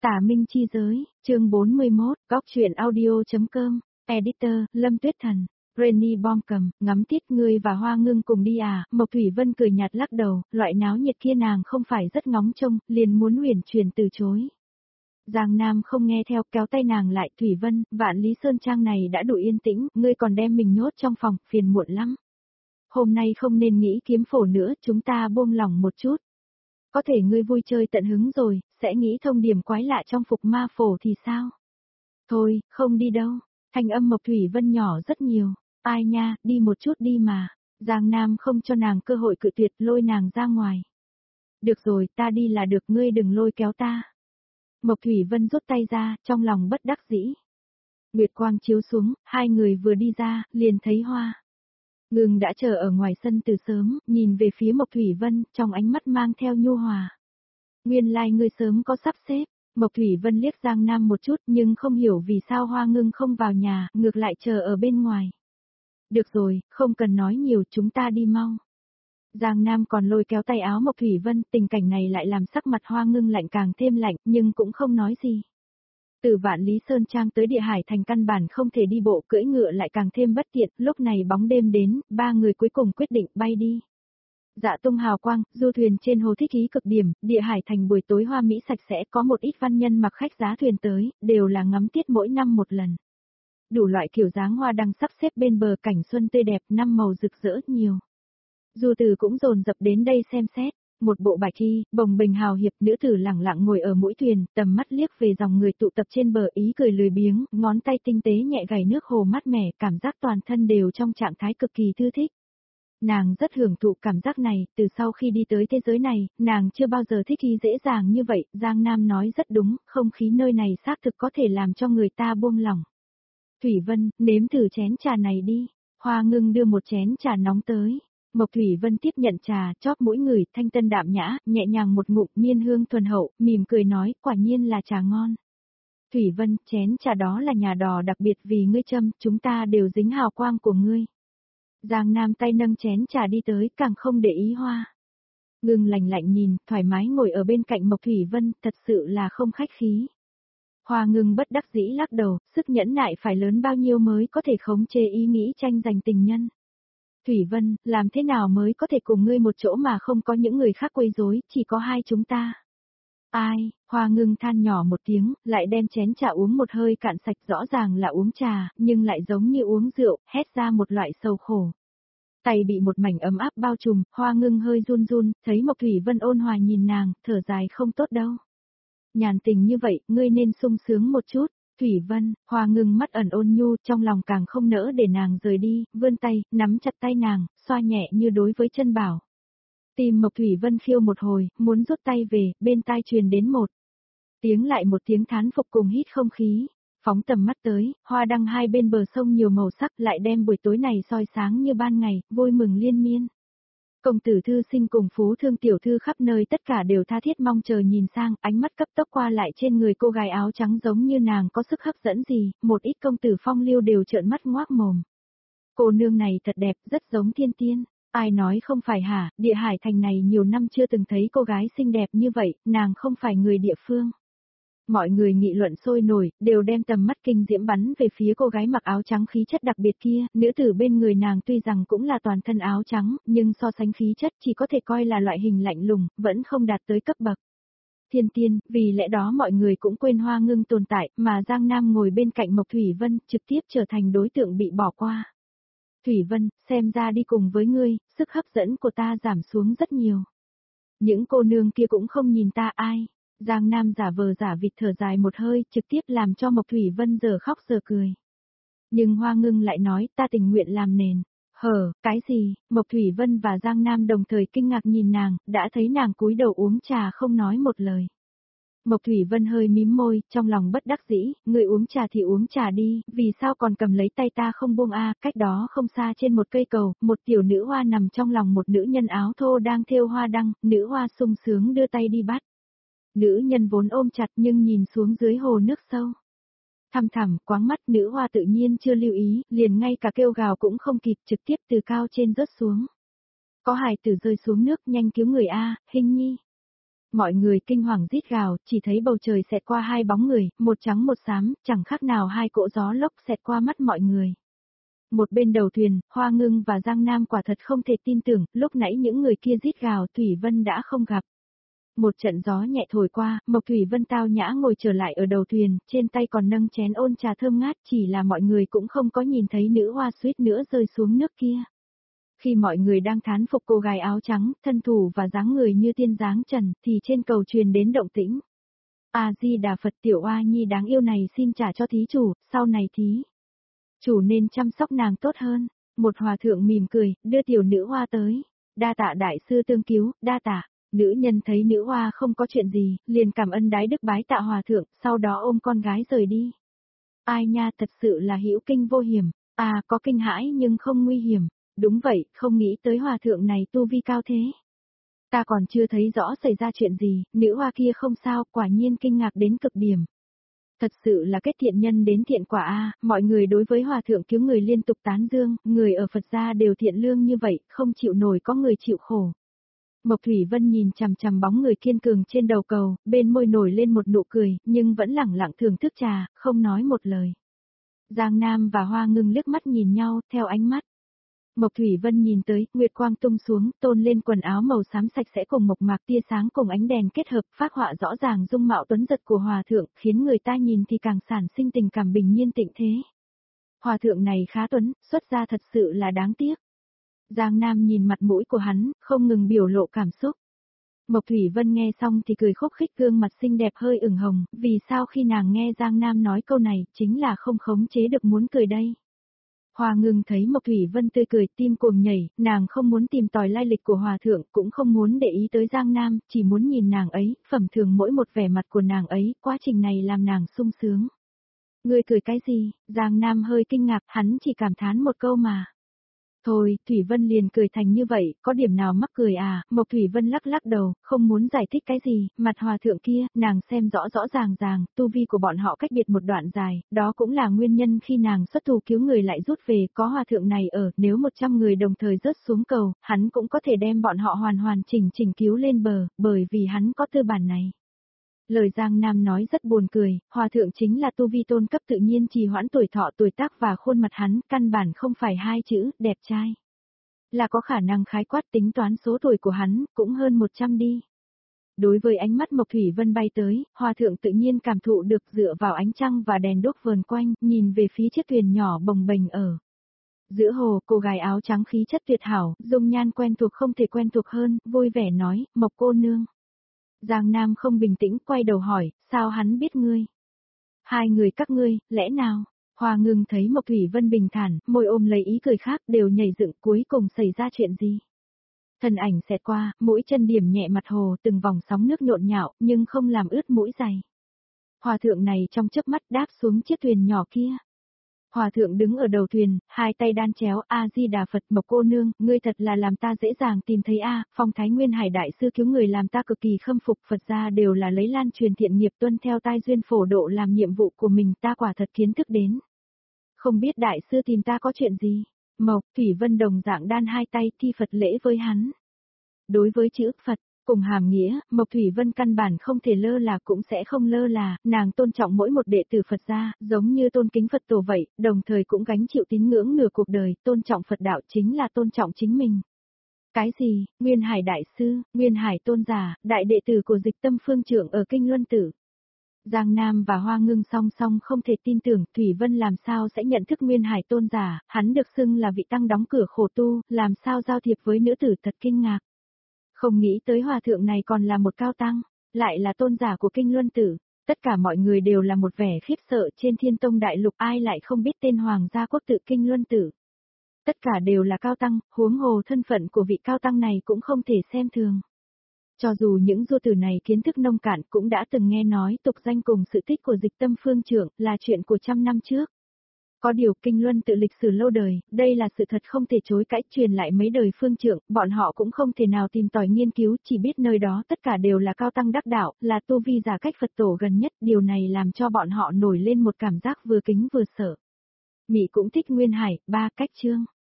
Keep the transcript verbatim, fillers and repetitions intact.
Tả Minh Chi Giới, chương bốn mươi mốt, góc truyện audio.com, Editor, Lâm Tuyết Thần, Renny Bom cầm, ngắm tiết ngươi và Hoa Ngưng cùng đi à, Mộc Thủy Vân cười nhạt lắc đầu, loại náo nhiệt kia nàng không phải rất ngóng trông, liền muốn huyền truyền từ chối. Giang Nam không nghe theo, kéo tay nàng lại, Thủy Vân, Vạn Lý Sơn Trang này đã đủ yên tĩnh, ngươi còn đem mình nhốt trong phòng, phiền muộn lắm. Hôm nay không nên nghĩ kiếm phổ nữa, chúng ta buông lỏng một chút. Có thể ngươi vui chơi tận hứng rồi, sẽ nghĩ thông điểm quái lạ trong phục ma phổ thì sao? Thôi, không đi đâu. Thanh âm Mộc Thủy Vân nhỏ rất nhiều. Ai nha, đi một chút đi mà. Giang Nam không cho nàng cơ hội cự tuyệt, lôi nàng ra ngoài. Được rồi, ta đi là được, ngươi đừng lôi kéo ta. Mộc Thủy Vân rút tay ra, trong lòng bất đắc dĩ. Nguyệt quang chiếu xuống, hai người vừa đi ra, liền thấy Hoa Ngưng đã chờ ở ngoài sân từ sớm, nhìn về phía Mộc Thủy Vân, trong ánh mắt mang theo nhu hòa. Nguyên lai like ngươi sớm có sắp xếp. Mộc Thủy Vân liếc Giang Nam một chút, nhưng không hiểu vì sao Hoa Ngưng không vào nhà, ngược lại chờ ở bên ngoài. Được rồi, không cần nói nhiều, chúng ta đi mau. Giang Nam còn lôi kéo tay áo Mộc Thủy Vân, tình cảnh này lại làm sắc mặt Hoa Ngưng lạnh càng thêm lạnh, nhưng cũng không nói gì. Từ Vạn Lý Sơn Trang tới Địa Hải Thành căn bản không thể đi bộ, cưỡi ngựa lại càng thêm bất tiện, lúc này bóng đêm đến, ba người cuối cùng quyết định bay đi. Dạ tung hào quang, du thuyền trên hồ thích ý cực điểm, Địa Hải Thành buổi tối hoa mỹ sạch sẽ, có một ít văn nhân mặc khách giá thuyền tới, đều là ngắm tiết mỗi năm một lần. Đủ loại kiểu dáng hoa đăng sắp xếp bên bờ, cảnh xuân tươi đẹp, năm màu rực rỡ nhiều. Du từ cũng dồn dập đến đây xem xét. Một bộ bạch y, bồng bềnh hào hiệp, nữ tử lẳng lặng ngồi ở mũi thuyền, tầm mắt liếc về dòng người tụ tập trên bờ, ý cười lười biếng, ngón tay tinh tế nhẹ gảy nước hồ mát mẻ, cảm giác toàn thân đều trong trạng thái cực kỳ thư thích. Nàng rất hưởng thụ cảm giác này, từ sau khi đi tới thế giới này, nàng chưa bao giờ thích y dễ dàng như vậy, Giang Nam nói rất đúng, không khí nơi này xác thực có thể làm cho người ta buông lỏng. Thủy Vân, nếm thử chén trà này đi. Hoa Ngưng đưa một chén trà nóng tới. Mộc Thủy Vân tiếp nhận trà, chóp mũi người, thanh tân đạm nhã, nhẹ nhàng một ngụm, miên hương thuần hậu, mỉm cười nói, quả nhiên là trà ngon. Thủy Vân, chén trà đó là nhà đò đặc biệt vì ngươi châm, chúng ta đều dính hào quang của ngươi. Giang Nam tay nâng chén trà đi tới, càng không để ý Hoa Ngưng lạnh lạnh nhìn, thoải mái ngồi ở bên cạnh Mộc Thủy Vân, thật sự là không khách khí. Hoa Ngưng bất đắc dĩ lắc đầu, sức nhẫn nại phải lớn bao nhiêu mới có thể khống chế ý nghĩ tranh giành tình nhân. Thủy Vân, làm thế nào mới có thể cùng ngươi một chỗ mà không có những người khác quấy rối, chỉ có hai chúng ta. Ai, Hoa Ngưng than nhỏ một tiếng, lại đem chén trà uống một hơi cạn sạch, rõ ràng là uống trà, nhưng lại giống như uống rượu, hét ra một loại sầu khổ. Tay bị một mảnh ấm áp bao trùm, Hoa Ngưng hơi run run, thấy Mộc Thủy Vân ôn hòa nhìn nàng, thở dài không tốt đâu. Nhàn tình như vậy, ngươi nên sung sướng một chút. Thủy Vân, Hoa Ngưng mắt ẩn ôn nhu, trong lòng càng không nỡ để nàng rời đi, vươn tay, nắm chặt tay nàng, xoa nhẹ như đối với chân bảo. Tim Mộc Thủy Vân khiêu một hồi, muốn rút tay về, bên tai truyền đến một tiếng lại một tiếng thán phục cùng hít không khí. Phóng tầm mắt tới, hoa đăng hai bên bờ sông nhiều màu sắc lại đem buổi tối này soi sáng như ban ngày, vui mừng liên miên. Công tử thư sinh cùng phú thương tiểu thư khắp nơi tất cả đều tha thiết mong chờ nhìn sang, ánh mắt cấp tốc qua lại trên người cô gái áo trắng giống như nàng có sức hấp dẫn gì, một ít công tử phong lưu đều trợn mắt ngoác mồm. Cô nương này thật đẹp, rất giống thiên tiên, ai nói không phải hả, Địa Hải Thành này nhiều năm chưa từng thấy cô gái xinh đẹp như vậy, nàng không phải người địa phương. Mọi người nghị luận sôi nổi, đều đem tầm mắt kinh diễm bắn về phía cô gái mặc áo trắng khí chất đặc biệt kia, nữ tử bên người nàng tuy rằng cũng là toàn thân áo trắng, nhưng so sánh khí chất chỉ có thể coi là loại hình lạnh lùng, vẫn không đạt tới cấp bậc thiên tiên, vì lẽ đó mọi người cũng quên Hoa Ngưng tồn tại, mà Giang Nam ngồi bên cạnh Mộc Thủy Vân, trực tiếp trở thành đối tượng bị bỏ qua. Thủy Vân, xem ra đi cùng với ngươi, sức hấp dẫn của ta giảm xuống rất nhiều. Những cô nương kia cũng không nhìn ta ai. Giang Nam giả vờ giả vịt thở dài một hơi, trực tiếp làm cho Mộc Thủy Vân giờ khóc giờ cười. Nhưng Hoa Ngưng lại nói, ta tình nguyện làm nền. Hở, cái gì? Mộc Thủy Vân và Giang Nam đồng thời kinh ngạc nhìn nàng, đã thấy nàng cúi đầu uống trà không nói một lời. Mộc Thủy Vân hơi mím môi, trong lòng bất đắc dĩ, người uống trà thì uống trà đi, vì sao còn cầm lấy tay ta không buông a? Cách đó không xa trên một cây cầu, một tiểu nữ hoa nằm trong lòng một nữ nhân áo thô đang thêu hoa đăng, nữ hoa sung sướng đưa tay đi bắt. Nữ nhân vốn ôm chặt nhưng nhìn xuống dưới hồ nước sâu. Thăm thẳm, quáng mắt, nữ hoa tự nhiên chưa lưu ý, liền ngay cả kêu gào cũng không kịp, trực tiếp từ cao trên rớt xuống. Có hài tử rơi xuống nước, nhanh cứu người a, Hình Nhi. Mọi người kinh hoàng rít gào, chỉ thấy bầu trời xẹt qua hai bóng người, một trắng một xám, chẳng khác nào hai cỗ gió lốc xẹt qua mắt mọi người. Một bên đầu thuyền, Hoa Ngưng và Giang Nam quả thật không thể tin tưởng, lúc nãy những người kia rít gào Thủy Vân đã không gặp. Một trận gió nhẹ thổi qua, Mộc Thủy Vân tao nhã ngồi trở lại ở đầu thuyền, trên tay còn nâng chén ôn trà thơm ngát, chỉ là mọi người cũng không có nhìn thấy nữ hoa suýt nữa rơi xuống nước kia. Khi mọi người đang thán phục cô gái áo trắng, thân thủ và dáng người như tiên dáng trần, thì trên cầu truyền đến động tĩnh. A-di-đà Phật, tiểu oa nhi đáng yêu này xin trả cho thí chủ, sau này thí chủ nên chăm sóc nàng tốt hơn. Một hòa thượng mỉm cười, đưa tiểu nữ hoa tới. Đa tạ đại sư tương cứu, đa tạ. Nữ nhân thấy nữ hoa không có chuyện gì, liền cảm ơn đái đức bái tạ hòa thượng, sau đó ôm con gái rời đi. Ai nha, thật sự là hữu kinh vô hiểm. À, có kinh hãi nhưng không nguy hiểm. Đúng vậy, không nghĩ tới hòa thượng này tu vi cao thế. Ta còn chưa thấy rõ xảy ra chuyện gì, nữ hoa kia không sao, quả nhiên kinh ngạc đến cực điểm. Thật sự là kết thiện nhân đến thiện quả a, mọi người đối với hòa thượng cứu người liên tục tán dương, người ở Phật gia đều thiện lương như vậy, không chịu nổi có người chịu khổ. Mộc Thủy Vân nhìn chằm chằm bóng người kiên cường trên đầu cầu, bên môi nổi lên một nụ cười, nhưng vẫn lẳng lặng thưởng thức trà, không nói một lời. Giang Nam và Hoa Ngưng liếc mắt nhìn nhau, theo ánh mắt. Mộc Thủy Vân nhìn tới, nguyệt quang tung xuống, tôn lên quần áo màu xám sạch sẽ cùng mộc mạc tia sáng cùng ánh đèn kết hợp, phát họa rõ ràng dung mạo tuấn giật của hòa thượng, khiến người ta nhìn thì càng sản sinh tình cảm bình nhiên tịnh thế. Hòa thượng này khá tuấn, xuất gia thật sự là đáng tiếc. Giang Nam nhìn mặt mũi của hắn, không ngừng biểu lộ cảm xúc. Mộc Thủy Vân nghe xong thì cười khúc khích, gương mặt xinh đẹp hơi ửng hồng, vì sao khi nàng nghe Giang Nam nói câu này, chính là không khống chế được muốn cười đây. Hoa Ngưng thấy Mộc Thủy Vân tươi cười, tim cuồng nhảy, nàng không muốn tìm tòi lai lịch của hòa thượng, cũng không muốn để ý tới Giang Nam, chỉ muốn nhìn nàng ấy, phẩm thường mỗi một vẻ mặt của nàng ấy, quá trình này làm nàng sung sướng. Ngươi cười cái gì? Giang Nam hơi kinh ngạc, hắn chỉ cảm thán một câu mà. Thôi, Thủy Vân liền cười thành như vậy, có điểm nào mắc cười à? Mộc Thủy Vân lắc lắc đầu, không muốn giải thích cái gì, mặt hòa thượng kia, nàng xem rõ rõ ràng ràng, tu vi của bọn họ cách biệt một đoạn dài, đó cũng là nguyên nhân khi nàng xuất thủ cứu người lại rút về, có hòa thượng này ở, nếu một trăm người đồng thời rớt xuống cầu, hắn cũng có thể đem bọn họ hoàn hoàn chỉnh chỉnh cứu lên bờ, bởi vì hắn có tư bản này. Lời Giang Nam nói rất buồn cười, hòa thượng chính là tu vi tôn cấp tự nhiên trì hoãn tuổi thọ tuổi tác và khuôn mặt hắn, căn bản không phải hai chữ, đẹp trai. Là có khả năng khái quát tính toán số tuổi của hắn, cũng hơn một trăm đi. Đối với ánh mắt Mộc Thủy Vân bay tới, hòa thượng tự nhiên cảm thụ được dựa vào ánh trăng và đèn đốt vờn quanh, nhìn về phía chiếc thuyền nhỏ bồng bềnh ở giữa hồ, cô gái áo trắng khí chất tuyệt hảo, dung nhan quen thuộc không thể quen thuộc hơn, vui vẻ nói, Mộc cô nương. Giang Nam không bình tĩnh, quay đầu hỏi, sao hắn biết ngươi? Hai người các ngươi, lẽ nào? Hoa Ngưng thấy Mộc Thủy Vân bình thản, môi ôm lấy ý cười khác, đều nhảy dựng, cuối cùng xảy ra chuyện gì? Thân ảnh xẹt qua, mũi chân điểm nhẹ mặt hồ, từng vòng sóng nước nhộn nhạo, nhưng không làm ướt mũi giày. Hòa thượng này trong chớp mắt đáp xuống chiếc thuyền nhỏ kia. Hòa thượng đứng ở đầu thuyền, hai tay đan chéo, A-di-đà Phật, Mộc cô nương, ngươi thật là làm ta dễ dàng tìm thấy a, Phong Thái Nguyên Hải đại sư cứu người làm ta cực kỳ khâm phục, Phật gia đều là lấy lan truyền thiện nghiệp tuân theo tai duyên phổ độ làm nhiệm vụ của mình, ta quả thật kiến thức đến. Không biết đại sư tìm ta có chuyện gì? Mộc Thủy Vân đồng dạng đan hai tay thi Phật lễ với hắn. Đối với chữ Phật, cùng hàm nghĩa, Mộc Thủy Vân căn bản không thể lơ là cũng sẽ không lơ là, nàng tôn trọng mỗi một đệ tử Phật gia, giống như tôn kính Phật tổ vậy, đồng thời cũng gánh chịu tín ngưỡng nửa cuộc đời, tôn trọng Phật đạo chính là tôn trọng chính mình. Cái gì, Nguyên Hải Đại Sư, Nguyên Hải Tôn Giả, đại đệ tử của Dịch Tâm Phương Trưởng ở Kinh Luân Tử. Giang Nam và Hoa Ngưng song song không thể tin tưởng Thủy Vân làm sao sẽ nhận thức Nguyên Hải Tôn Giả, hắn được xưng là vị tăng đóng cửa khổ tu, làm sao giao thiệp với nữ tử thật kinh ngạc. Không nghĩ tới hòa thượng này còn là một cao tăng, lại là tôn giả của Kinh Luân Tử. Tất cả mọi người đều là một vẻ khiếp sợ trên Thiên Tông Đại Lục, ai lại không biết tên Hoàng gia quốc tự Kinh Luân Tử. Tất cả đều là cao tăng, huống hồ thân phận của vị cao tăng này cũng không thể xem thường. Cho dù những du tử này kiến thức nông cạn cũng đã từng nghe nói tục danh cùng sự tích của Dịch Tâm Phương Trưởng là chuyện của trăm năm trước. Có điều Kinh Luân Tự lịch sử lâu đời, đây là sự thật không thể chối cãi, truyền lại mấy đời Phương Trưởng, bọn họ cũng không thể nào tìm tòi nghiên cứu, chỉ biết nơi đó tất cả đều là cao tăng đắc đạo, là tu vi giả cách Phật tổ gần nhất, điều này làm cho bọn họ nổi lên một cảm giác vừa kính vừa sợ. Mị cũng thích Nguyên Hải, ba cách chương.